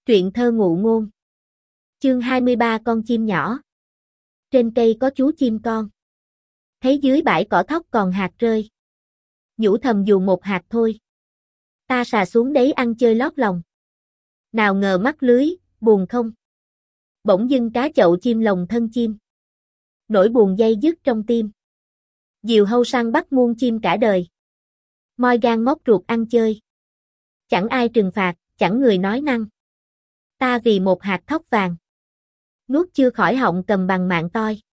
Truyện thơ ngụ ngôn. Chương 23 con chim nhỏ. Trên cây có chú chim con. Thấy dưới bãi cỏ thóc còn hạt rơi. Nhủ thầm dù một hạt thôi. Ta sà xuống đấy ăn chơi lót lòng. Nào ngờ mắc lưới, buồn không. Bỗng dưng cá chậu chim lồng thân chim. Nỗi buồn dây dứt trong tim. Diều hâu săn bắt muôn chim cả đời. Moi gan móc ruột ăn chơi. Chẳng ai trừng phạt, chẳng người nói năng. Ta vì một hạt thóc vàng. Nuốt chưa khỏi họng cầm bằng mạng toi.